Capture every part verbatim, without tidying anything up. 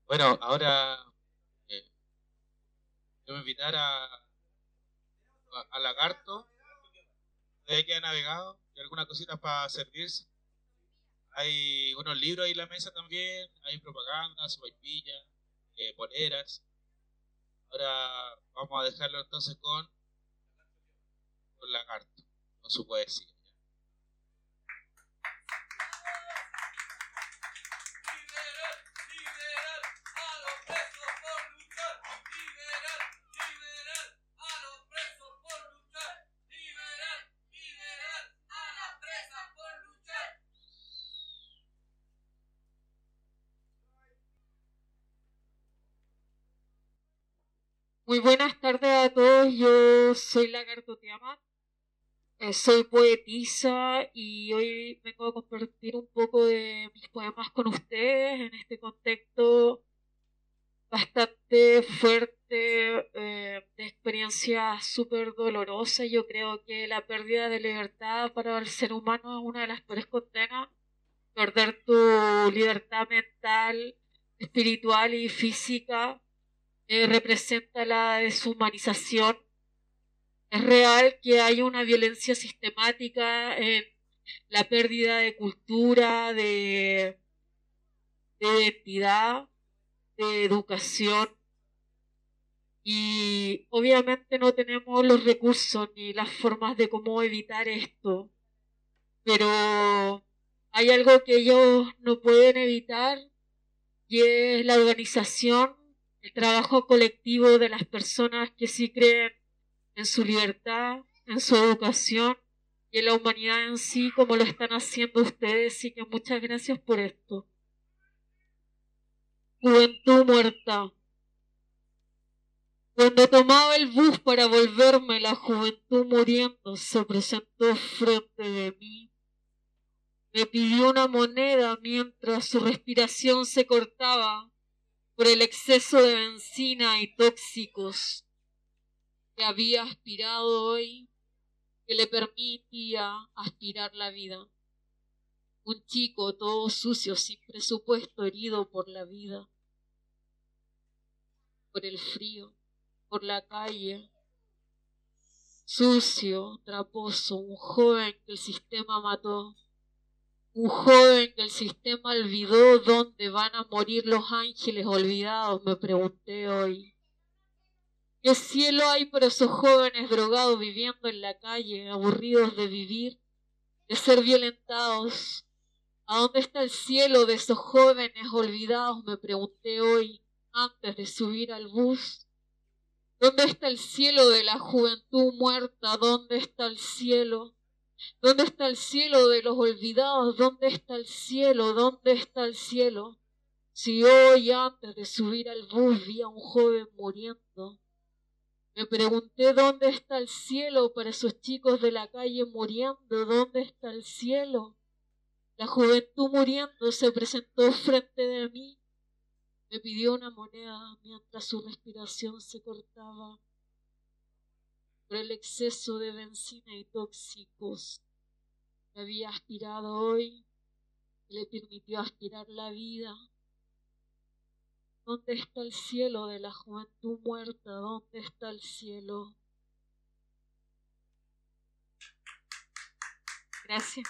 Bueno, ahora eh, te voy a invitar a, a, a Lagarto, de que ha navegado, y algunas cositas para servirse. Hay unos libros ahí en la mesa también, hay propaganda, sopaipillas, eh, poleras. Ahora vamos a dejarlo entonces con, con Lagarto, con su poesía. Muy buenas tardes a todos, yo soy Lagarto Tiamat, eh, soy poetisa y hoy vengo a compartir un poco de mis poemas con ustedes en este contexto bastante fuerte, eh, de experiencias súper dolorosas. Yo creo que la pérdida de libertad para el ser humano es una de las peores condenas. Perder tu libertad mental, espiritual y física eh, representa la deshumanización. Es real que hay una violencia sistemática en la pérdida de cultura, de, de identidad, de educación. Y obviamente no tenemos los recursos ni las formas de cómo evitar esto. Pero hay algo que ellos no pueden evitar y es la organización, el trabajo colectivo de las personas que sí creen en su libertad, en su educación y en la humanidad en sí, como lo están haciendo ustedes. Así que muchas gracias por esto. Juventud muerta. Cuando tomaba el bus para volverme, la juventud muriendo se presentó frente de mí. Me pidió una moneda mientras su respiración se cortaba por el exceso de benzina y tóxicos que había aspirado hoy, que le permitía aspirar la vida. Un chico todo sucio, sin presupuesto, herido por la vida, por el frío, por la calle, sucio, traposo, un joven que el sistema mató, un joven que el sistema olvidó. ¿Dónde van a morir los ángeles olvidados?, me pregunté hoy. ¿Qué cielo hay para esos jóvenes drogados viviendo en la calle, aburridos de vivir, de ser violentados? ¿A dónde está el cielo de esos jóvenes olvidados?, me pregunté hoy antes de subir al bus. ¿Dónde está el cielo de la juventud muerta? ¿Dónde está el cielo? ¿Dónde está el cielo de los olvidados? ¿Dónde está el cielo? ¿Dónde está el cielo? Si hoy antes de subir al bus vi a un joven muriendo, me pregunté dónde está el cielo para esos chicos de la calle muriendo. ¿Dónde está el cielo? La juventud muriendo se presentó frente de mí. Me pidió una moneda mientras su respiración se cortaba por el exceso de benzina y tóxicos que había aspirado hoy, que le permitió aspirar la vida. ¿Dónde está el cielo de la juventud muerta? ¿Dónde está el cielo? Gracias.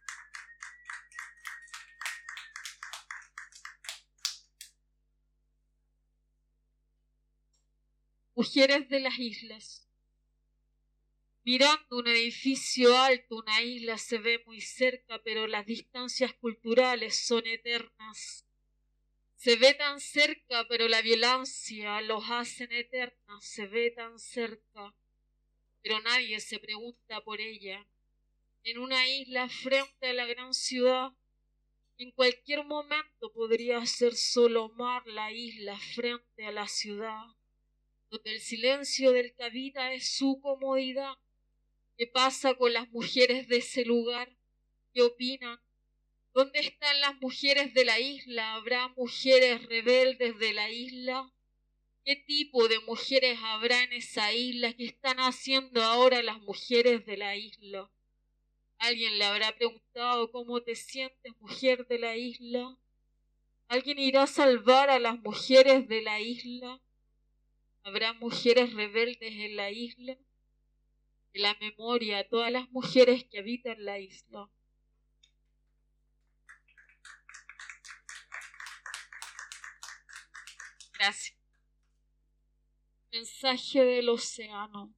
Mujeres de las islas. Mirando un edificio alto, una isla se ve muy cerca, pero las distancias culturales son eternas. Se ve tan cerca, pero la violencia los hace eternas. Se ve tan cerca, pero nadie se pregunta por ella. En una isla frente a la gran ciudad, en cualquier momento podría ser solo mar. La isla frente a la ciudad, donde el silencio del que habita es su comodidad. ¿Qué pasa con las mujeres de ese lugar? ¿Qué opinan? ¿Dónde están las mujeres de la isla? ¿Habrá mujeres rebeldes de la isla? ¿Qué tipo de mujeres habrá en esa isla? ¿Qué están haciendo ahora las mujeres de la isla? ¿Alguien le habrá preguntado cómo te sientes, mujer de la isla? ¿Alguien irá a salvar a las mujeres de la isla? ¿Habrá mujeres rebeldes en la isla? En la memoria a todas las mujeres que habitan la isla. Gracias. Mensaje del océano.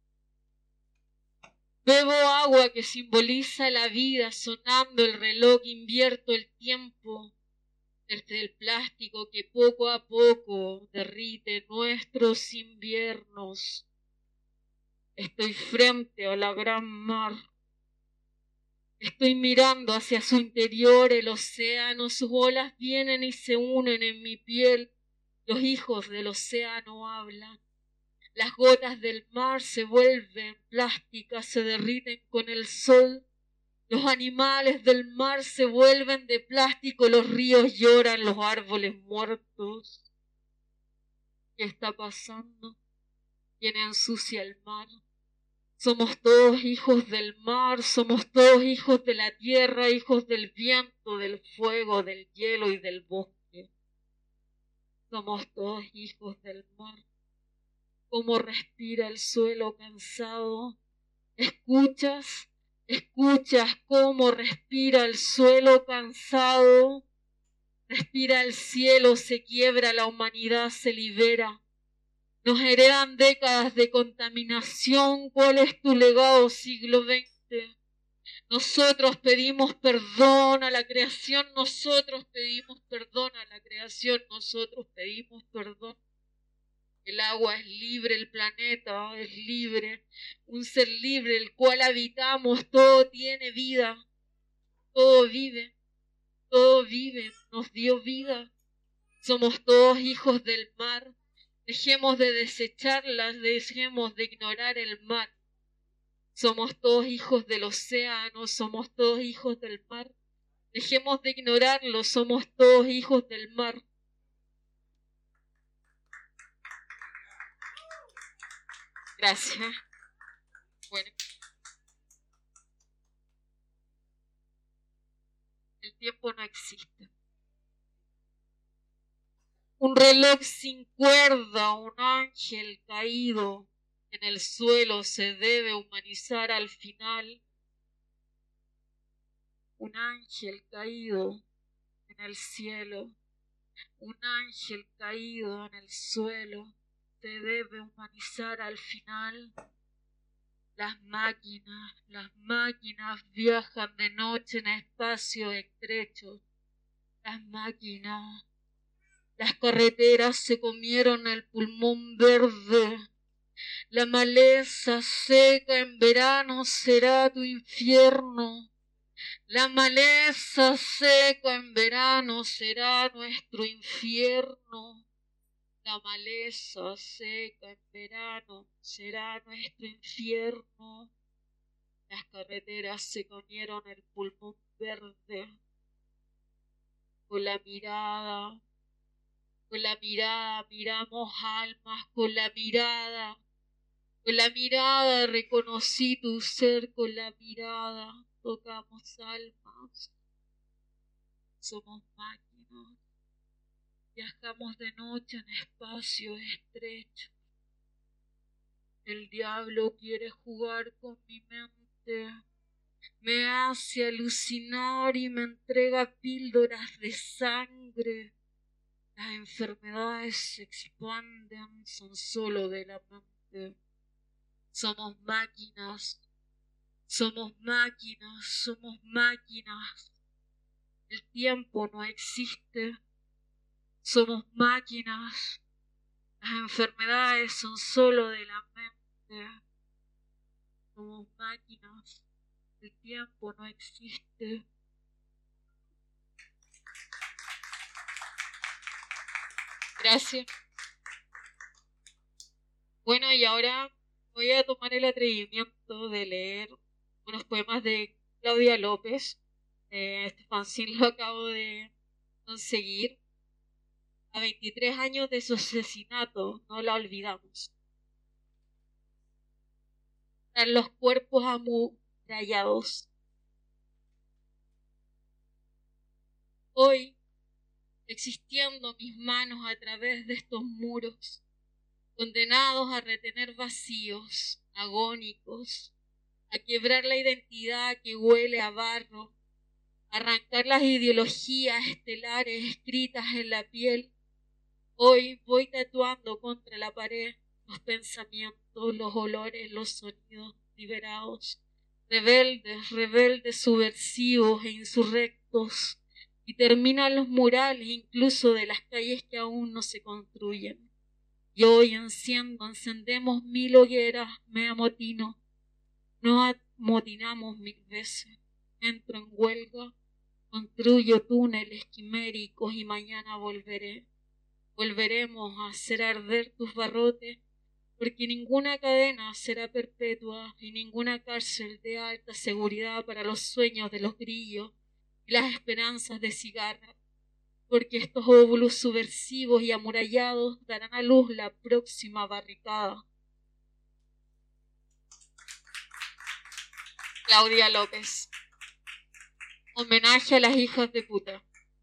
Bebo agua que simboliza la vida, sonando el reloj, invierto el tiempo desde el plástico que poco a poco derrite nuestros inviernos. Estoy frente a la gran mar. Estoy mirando hacia su interior, el océano, sus olas vienen y se unen en mi piel. Los hijos del océano hablan. Las gotas del mar se vuelven plásticas, se derriten con el sol. Los animales del mar se vuelven de plástico, los ríos lloran, los árboles muertos. ¿Qué está pasando? ¿Quién ensucia el mar? Somos todos hijos del mar, somos todos hijos de la tierra, hijos del viento, del fuego, del hielo y del bosque. Somos todos hijos del mar. ¿Cómo respira el suelo cansado? ¿Escuchas? ¿Escuchas cómo respira el suelo cansado? Respira el cielo, se quiebra, la humanidad se libera. Nos heredan décadas de contaminación. ¿Cuál es tu legado, siglo veinte? Nosotros pedimos perdón a la creación, nosotros pedimos perdón a la creación, nosotros pedimos perdón. El agua es libre, el planeta es libre, un ser libre, el cual habitamos, todo tiene vida, todo vive, todo vive, nos dio vida. Somos todos hijos del mar, dejemos de desecharlas, dejemos de ignorar el mar. Somos todos hijos del océano, somos todos hijos del mar, dejemos de ignorarlo, somos todos hijos del mar. Gracias. Bueno. El tiempo no existe. Un reloj sin cuerda, un ángel caído en el suelo se debe humanizar al final. Un ángel caído en el cielo, un ángel caído en el suelo se debe humanizar al final. Las máquinas, las máquinas viajan de noche en espacios estrechos. Las máquinas, las carreteras se comieron el pulmón verde. La maleza seca en verano será tu infierno. La maleza seca en verano será nuestro infierno. La maleza seca en verano será nuestro infierno. Las carreteras se comieron el pulmón verde. Con la mirada, con la mirada miramos almas, con la mirada, con la mirada reconocí tu ser, con la mirada tocamos almas. Somos máquinas. Viajamos de noche en espacios estrechos. El diablo quiere jugar con mi mente. Me hace alucinar y me entrega píldoras de sangre. Las enfermedades se expanden, son solo de la mente. Somos máquinas. Somos máquinas, somos máquinas. El tiempo no existe. Somos máquinas. Las enfermedades son solo de la mente. Somos máquinas. El tiempo no existe. Gracias. Bueno, y ahora voy a tomar el atrevimiento de leer unos poemas de Claudia López. Eh, este fanzine lo acabo de conseguir. A veintitrés años de su asesinato, no la olvidamos. Están los cuerpos amurallados. Hoy existiendo mis manos a través de estos muros, condenados a retener vacíos, agónicos, a quebrar la identidad que huele a barro, a arrancar las ideologías estelares escritas en la piel. Hoy voy tatuando contra la pared los pensamientos, los olores, los sonidos liberados, rebeldes, rebeldes, subversivos e insurrectos, y terminan los murales incluso de las calles que aún no se construyen. Y hoy enciendo, encendemos mil hogueras, me amotino, nos amotinamos mil veces, entro en huelga, construyo túneles quiméricos y mañana volveré. Volveremos a hacer arder tus barrotes, porque ninguna cadena será perpetua y ninguna cárcel de alta seguridad para los sueños de los grillos y las esperanzas de cigarra, porque estos óvulos subversivos y amurallados darán a luz la próxima barricada. Claudia López. Homenaje a las hijas de puta.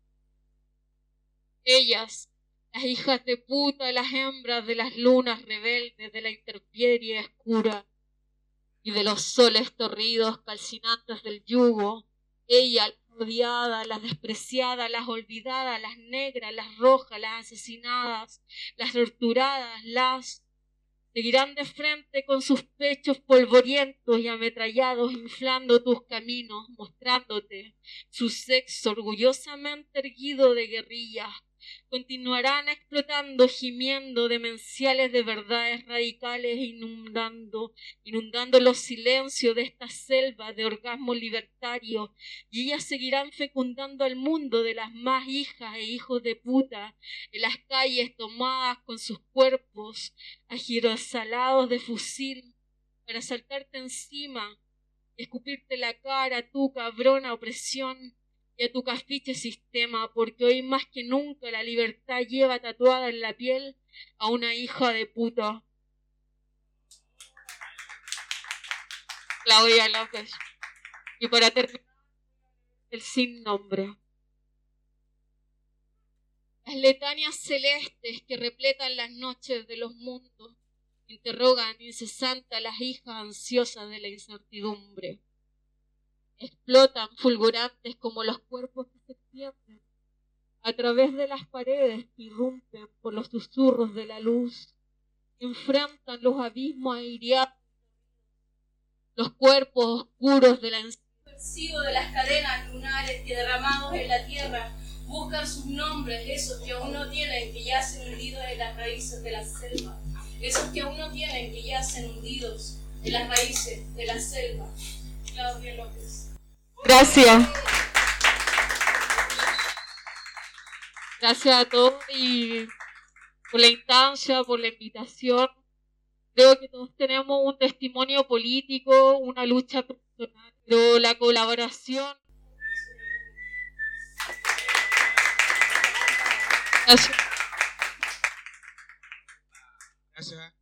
Ellas, las hijas de puta, las hembras de las lunas rebeldes, de la intemperie oscura y de los soles torridos calcinantes del yugo, ella, las odiadas, las despreciadas, las olvidadas, las negras, las rojas, las asesinadas, las torturadas, las seguirán de frente con sus pechos polvorientos y ametrallados, inflando tus caminos, mostrándote su sexo orgullosamente erguido de guerrillas. Continuarán explotando, gimiendo demenciales de verdades radicales, inundando, inundando los silencios de esta selva de orgasmos libertarios, y ellas seguirán fecundando al mundo de las más hijas e hijos de puta, en las calles tomadas con sus cuerpos agirosalados de fusil, para saltarte encima, escupirte la cara, tu cabrona opresión, y a tu cafiche sistema, porque hoy más que nunca la libertad lleva tatuada en la piel a una hija de puta. Claudia López. Y para terminar, el sin nombre. Las letanías celestes que repletan las noches de los mundos interrogan incesante a las hijas ansiosas de la incertidumbre. Explotan fulgurantes como los cuerpos que se extienden a través de las paredes que irrumpen por los susurros de la luz, enfrentan los abismos aireados, los cuerpos oscuros de la ansiedad de las cadenas lunares que derramados en la tierra buscan sus nombres, esos que aún no tienen, que yacen hundidos en las raíces de la selva, esos que aún no tienen, que yacen hundidos en las raíces de la selva. Claudia López. Gracias. Gracias a todos y por la instancia, por la invitación. Creo que todos tenemos un testimonio político, una lucha personal, pero la colaboración. Gracias.